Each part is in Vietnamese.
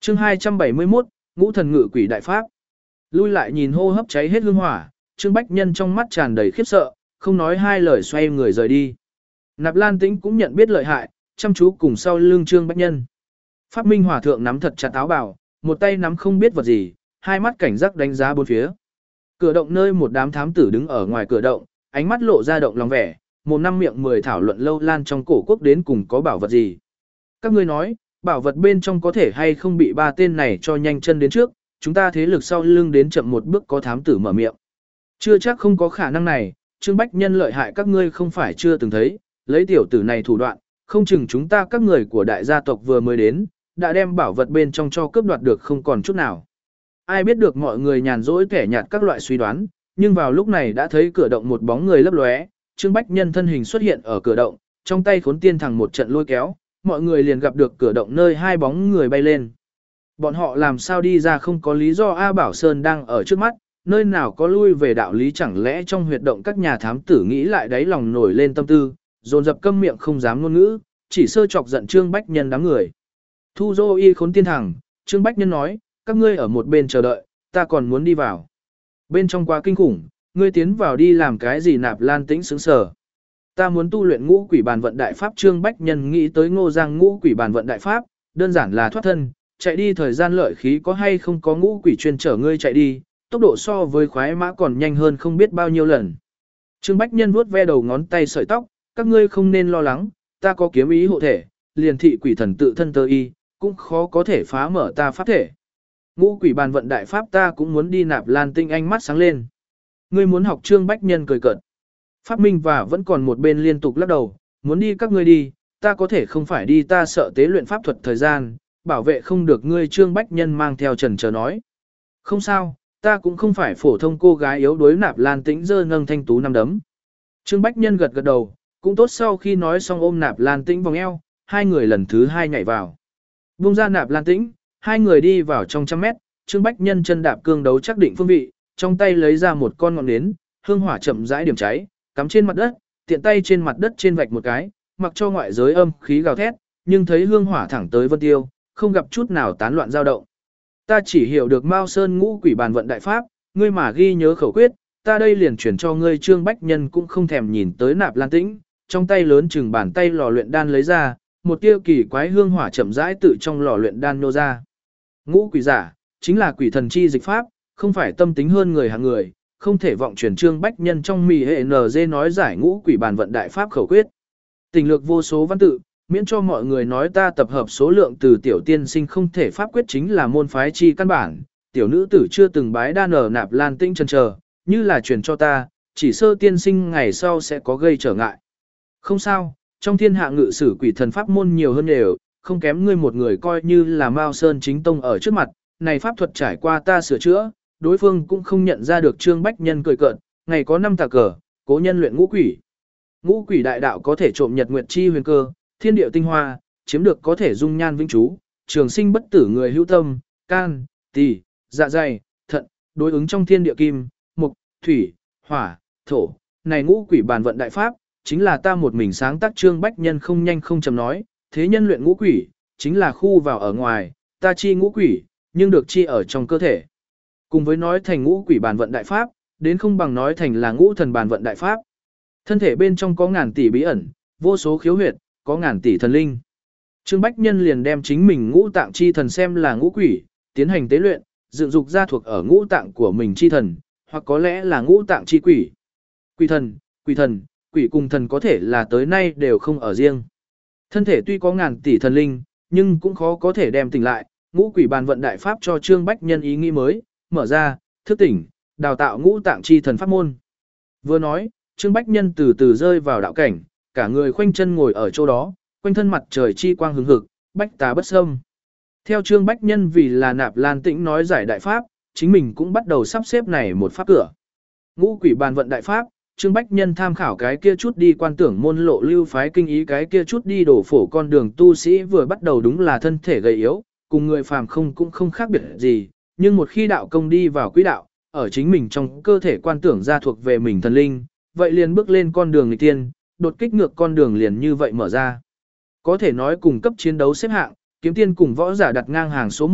Chương 271, Ngũ thần ngự quỷ đại pháp. Lui lại nhìn hô hấp cháy hết hương hỏa, Trương Bách Nhân trong mắt tràn đầy khiếp sợ, không nói hai lời xoay người rời đi. Nạp Lan Tĩnh cũng nhận biết lợi hại, chăm chú cùng sau lưng Trương Bách Nhân. Pháp Minh Hòa thượng nắm thật chặt áo bào, một tay nắm không biết vật gì, hai mắt cảnh giác đánh giá bốn phía. Cửa động nơi một đám thám tử đứng ở ngoài cửa động, ánh mắt lộ ra động lòng vẻ, mồm năm miệng mười thảo luận lâu lan trong cổ quốc đến cùng có bảo vật gì. Các ngươi nói, bảo vật bên trong có thể hay không bị ba tên này cho nhanh chân đến trước, chúng ta thế lực sau lưng đến chậm một bước có thám tử mở miệng. Chưa chắc không có khả năng này, Trương Bách Nhân lợi hại các ngươi không phải chưa từng thấy, lấy tiểu tử này thủ đoạn, không chừng chúng ta các người của đại gia tộc vừa mới đến, đã đem bảo vật bên trong cho cướp đoạt được không còn chút nào. Ai biết được mọi người nhàn rỗi kẻ nhạt các loại suy đoán, nhưng vào lúc này đã thấy cửa động một bóng người lấp lóe, Trương Bách Nhân thân hình xuất hiện ở cửa động, trong tay Khốn Tiên Thằng một trận lôi kéo, mọi người liền gặp được cửa động nơi hai bóng người bay lên. Bọn họ làm sao đi ra không có lý do A Bảo Sơn đang ở trước mắt, nơi nào có lui về đạo lý chẳng lẽ trong huyệt động các nhà thám tử nghĩ lại đáy lòng nổi lên tâm tư, dồn dập câm miệng không dám ngôn ngữ, chỉ sơ chọc giận Trương Bách Nhân đám người. Thu Dô Y Khốn Tiên Thằng, Trương Bách Nhân nói, các ngươi ở một bên chờ đợi, ta còn muốn đi vào. Bên trong quá kinh khủng, ngươi tiến vào đi làm cái gì? Nạp Lan Tĩnh sững sờ. Ta muốn tu luyện Ngũ Quỷ Bàn Vận Đại Pháp. Trương Bách Nhân nghĩ tới Ngô Giang Ngũ Quỷ Bàn Vận Đại Pháp, đơn giản là thoát thân, chạy đi thời gian lợi khí có hay không có ngũ quỷ chuyên chở ngươi chạy đi, tốc độ so với khoái mã còn nhanh hơn không biết bao nhiêu lần. Trương Bách Nhân vuốt ve đầu ngón tay sợi tóc, các ngươi không nên lo lắng, ta có kiếm ý hộ thể, liền thị quỷ thần tự thân tơ y, cũng khó có thể phá mở ta pháp thể. Ngũ Quỷ Bàn Vận Đại Pháp ta cũng muốn đi. Nạp Lan Tinh ánh mắt sáng lên. Ngươi muốn học? Trương Bách Nhân cười cợt. Pháp Minh và vẫn còn một bên liên tục lắc đầu, muốn đi các ngươi đi, ta có thể không phải đi, ta sợ tế luyện pháp thuật thời gian, bảo vệ không được ngươi. Trương Bách Nhân mang theo trần chờ nói. Không sao, ta cũng không phải phổ thông cô gái yếu đuối. Nạp Lan Tĩnh giơ nâng thanh tú năm đấm. Trương Bách Nhân gật gật đầu, cũng tốt. Sau khi nói xong ôm Nạp Lan Tĩnh vòng eo, hai người lần thứ hai nhảy vào. Buông ra Nạp Lan Tĩnh, hai người đi vào trong 100 mét, Trương Bách Nhân chân đạp cương đấu chắc định phương vị, trong tay lấy ra một con ngọn nến, hương hỏa chậm rãi điểm cháy, cắm trên mặt đất, tiện tay trên mặt đất trên vạch một cái, mặc cho ngoại giới âm khí gào thét, nhưng thấy hương hỏa thẳng tới vân tiêu, không gặp chút nào tán loạn dao động. Ta chỉ hiểu được Mao Sơn Ngũ Quỷ Bàn Vận Đại Pháp, ngươi mà ghi nhớ khẩu quyết, ta đây liền chuyển cho ngươi. Trương Bách Nhân cũng không thèm nhìn tới Nạp Lan Tĩnh, trong tay lớn chừng bàn tay lò luyện đan lấy ra, một tia kỳ quái hương hỏa chậm rãi tự trong lò luyện đan nô ra. Ngũ quỷ giả, chính là quỷ thần chi dịch pháp, không phải tâm tính hơn người hạng người, không thể vọng truyền. Trương Bách Nhân trong mì hệ NG nói giải Ngũ Quỷ Bàn Vận Đại Pháp khẩu quyết. Tình lược vô số văn tự, miễn cho mọi người nói ta tập hợp số lượng từ tiểu tiên sinh không thể pháp quyết chính là môn phái chi căn bản. Tiểu nữ tử chưa từng bái đan ở. Nạp Lan Tĩnh chần chờ, như là truyền cho ta, chỉ sơ tiên sinh ngày sau sẽ có gây trở ngại. Không sao, trong thiên hạ ngự sử quỷ thần pháp môn nhiều hơn đều, không kém ngươi một người. Coi như là Mao Sơn chính tông ở trước mặt, này pháp thuật trải qua ta sửa chữa, đối phương cũng không nhận ra được. Trương Bách Nhân cười cợt, ngày có 5 tà cờ, cố nhân luyện ngũ quỷ. Ngũ quỷ đại đạo có thể trộm nhật nguyệt chi huyền cơ, thiên địa tinh hoa, chiếm được có thể dung nhan vĩnh trú, trường sinh bất tử người hữu tâm, can, tỳ, dạ dày, thận, đối ứng trong thiên địa kim, mộc, thủy, hỏa, thổ. Này Ngũ Quỷ Bàn Vận Đại Pháp, chính là ta một mình sáng tác. Trương Bách Nhân không nhanh không chậm nói, thế nhân luyện ngũ quỷ, chính là khu vào ở ngoài, ta chi ngũ quỷ, nhưng được chi ở trong cơ thể. Cùng với nói thành Ngũ Quỷ Bàn Vận Đại Pháp, đến không bằng nói thành là Ngũ Thần Bàn Vận Đại Pháp. Thân thể bên trong có ngàn tỷ bí ẩn, vô số khiếu huyệt, có ngàn tỷ thần linh. Trương Bách Nhân liền đem chính mình ngũ tạng chi thần xem là ngũ quỷ, tiến hành tế luyện, dựng dục ra thuộc ở ngũ tạng của mình chi thần, hoặc có lẽ là ngũ tạng chi quỷ. Quỷ thần, quỷ cùng thần có thể là tới nay đều không ở riêng. Thân thể tuy có ngàn tỷ thần linh, nhưng cũng khó có thể đem tỉnh lại. Ngũ Quỷ Bàn Vận Đại Pháp cho Trương Bách Nhân ý nghĩ mới, mở ra, thức tỉnh, đào tạo ngũ tạng chi thần pháp môn. Vừa nói, Trương Bách Nhân từ từ rơi vào đạo cảnh, cả người khoanh chân ngồi ở chỗ đó, quanh thân mặt trời chi quang hừng hực, bách tà bất xâm. Theo Trương Bách Nhân vì là Nạp Lan Tĩnh nói giải đại pháp, chính mình cũng bắt đầu sắp xếp này một pháp cửa. Ngũ Quỷ Bàn Vận Đại Pháp, Trương Bách Nhân tham khảo cái kia chút đi quan tưởng môn lộ lưu phái kinh ý, cái kia chút đi đổ phổ con đường tu sĩ vừa bắt đầu đúng là thân thể gầy yếu, cùng người phàm cũng không khác biệt gì, nhưng một khi đạo công đi vào quỹ đạo, ở chính mình trong cơ thể quan tưởng ra thuộc về mình thần linh, vậy liền bước lên con đường nghịch tiên, đột kích ngược con đường liền như vậy mở ra. Có thể nói cùng cấp chiến đấu xếp hạng, kiếm tiên cùng võ giả đặt ngang hàng số 1,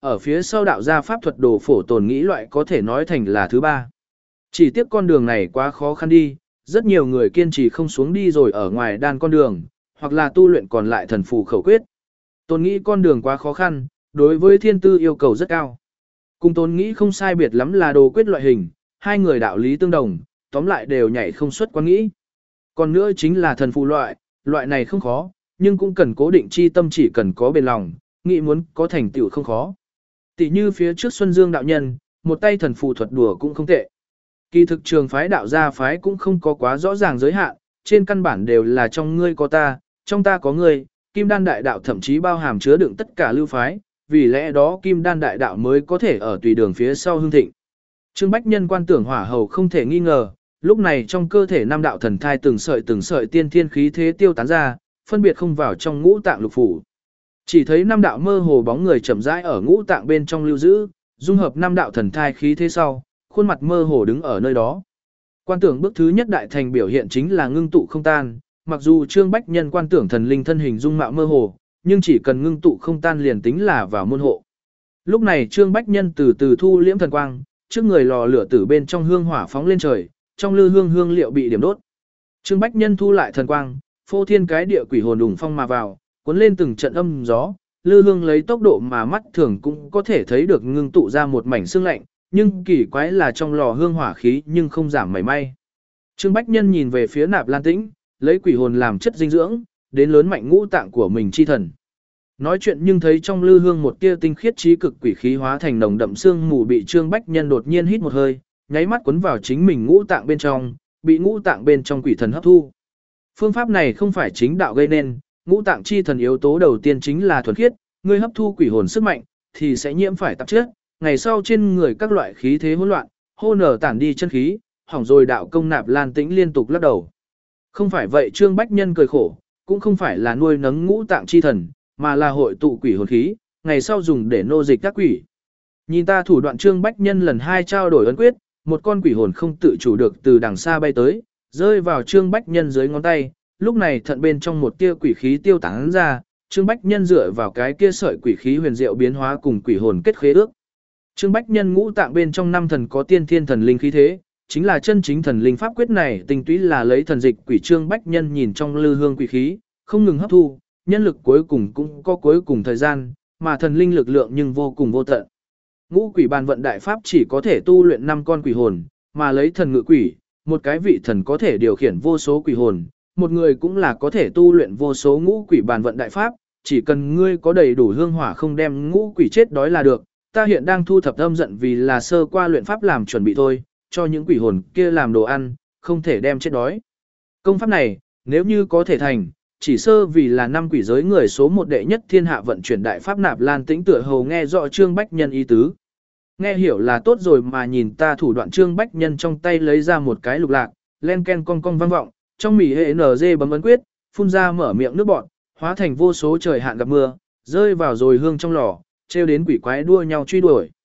ở phía sau đạo gia pháp thuật đồ phổ tồn nghĩ loại có thể nói thành là thứ ba. Chỉ tiếc con đường này quá khó khăn đi, rất nhiều người kiên trì không xuống đi rồi ở ngoài đan con đường, hoặc là tu luyện còn lại thần phù khẩu quyết. Tồn nghĩ con đường quá khó khăn, đối với thiên tư yêu cầu rất cao. Cùng tồn nghĩ không sai biệt lắm là đồ quyết loại hình, hai người đạo lý tương đồng, tóm lại đều nhảy không xuất quan nghĩ. Còn nữa chính là thần phù loại này không khó, nhưng cũng cần cố định chi tâm, chỉ cần có bền lòng, nghĩ muốn có thành tựu không khó. Tỷ như phía trước Xuân Dương đạo nhân, một tay thần phù thuật đùa cũng không tệ. Kỳ thực trường phái đạo gia phái cũng không có quá rõ ràng giới hạn, trên căn bản đều là trong ngươi có ta, trong ta có ngươi, Kim Đan đại đạo thậm chí bao hàm chứa đựng tất cả lưu phái, vì lẽ đó Kim Đan đại đạo mới có thể ở tùy đường phía sau hưng thịnh. Trương Bách Nhân quan tưởng hỏa hầu không thể nghi ngờ, lúc này trong cơ thể năm đạo thần thai từng sợi tiên thiên khí thế tiêu tán ra, phân biệt không vào trong ngũ tạng lục phủ. Chỉ thấy năm đạo mơ hồ bóng người chậm rãi ở ngũ tạng bên trong lưu giữ, dung hợp năm đạo thần thai khí thế sau, khuôn mặt mơ hồ đứng ở nơi đó. Quan tưởng bước thứ nhất đại thành biểu hiện chính là ngưng tụ không tan, mặc dù Trương Bách Nhân quan tưởng thần linh thân hình dung mạo mơ hồ, nhưng chỉ cần ngưng tụ không tan liền tính là vào môn hộ. Lúc này Trương Bách Nhân từ từ thu liễm thần quang, trước người lò lửa tử bên trong hương hỏa phóng lên trời, trong lư hương hương liệu bị điểm đốt. Trương Bách Nhân thu lại thần quang, phô thiên cái địa quỷ hồn đùng phong mà vào, cuốn lên từng trận âm gió, lư hương lấy tốc độ mà mắt thường cũng có thể thấy được ngưng tụ ra một mảnh xương lạnh, nhưng kỳ quái là trong lò hương hỏa khí nhưng không giảm mảy may. Trương Bách Nhân nhìn về phía Nạp Lan Tĩnh, lấy quỷ hồn làm chất dinh dưỡng, đến lớn mạnh ngũ tạng của mình chi thần. Nói chuyện nhưng thấy trong lư hương một tia tinh khiết trí cực quỷ khí hóa thành nồng đậm xương mù bị Trương Bách Nhân đột nhiên hít một hơi, nháy mắt cuốn vào chính mình ngũ tạng bên trong, bị ngũ tạng bên trong quỷ thần hấp thu. Phương pháp này không phải chính đạo gây nên, ngũ tạng chi thần yếu tố đầu tiên chính là thuần khiết, ngươi hấp thu quỷ hồn sức mạnh thì sẽ nhiễm phải tạp chất, ngày sau trên người các loại khí thế hỗn loạn, hô nở tản đi chân khí, hỏng rồi đạo công. Nạp Lan Tĩnh liên tục lắc đầu. Không phải vậy Trương Bách Nhân cười khổ, cũng không phải là nuôi nấng ngũ tạng chi thần, mà là hội tụ quỷ hồn khí, ngày sau dùng để nô dịch các quỷ. Nhìn ta thủ đoạn. Trương Bách Nhân lần hai trao đổi ấn quyết, một con quỷ hồn không tự chủ được từ đằng xa bay tới, rơi vào Trương Bách Nhân dưới ngón tay, lúc này thận bên trong một tia quỷ khí tiêu tán ra, Trương Bách Nhân dựa vào cái kia sợi quỷ khí huyền diệu biến hóa cùng quỷ hồn kết khế ước. Trương Bách Nhân ngũ tạng bên trong năm thần có tiên thiên thần linh khí thế, chính là chân chính thần linh pháp quyết này, tinh túy là lấy thần dịch quỷ. Trương Bách Nhân nhìn trong lư hương quỷ khí, không ngừng hấp thu, nhân lực cuối cùng cũng có cuối cùng thời gian, mà thần linh lực lượng nhưng vô cùng vô tận. Ngũ quỷ bàn vận đại pháp chỉ có thể tu luyện 5 con quỷ hồn, mà lấy thần ngự quỷ, một cái vị thần có thể điều khiển vô số quỷ hồn, một người cũng là có thể tu luyện vô số ngũ quỷ bàn vận đại pháp, chỉ cần ngươi có đầy đủ hương hỏa không đem ngũ quỷ chết đói là được. Ta hiện đang thu thập âm giận vì là sơ qua luyện pháp làm chuẩn bị thôi, cho những quỷ hồn kia làm đồ ăn, không thể đem chết đói. Công pháp này, nếu như có thể thành, chỉ sơ vì là 5 quỷ giới người số 1 đệ nhất thiên hạ vận chuyển đại pháp. Nạp Lan Tĩnh tựa hồ nghe rõ Trương Bách Nhân ý tứ. Nghe hiểu là tốt rồi, mà nhìn ta thủ đoạn. Trương Bách Nhân trong tay lấy ra một cái lục lạc, len ken cong cong vang vọng, trong mỉ hệ NG bấm ấn quyết, phun ra mở miệng nước bọt, hóa thành vô số trời hạn gặp mưa, rơi vào rồi hương trong lò, treo đến quỷ quái đua nhau truy đuổi.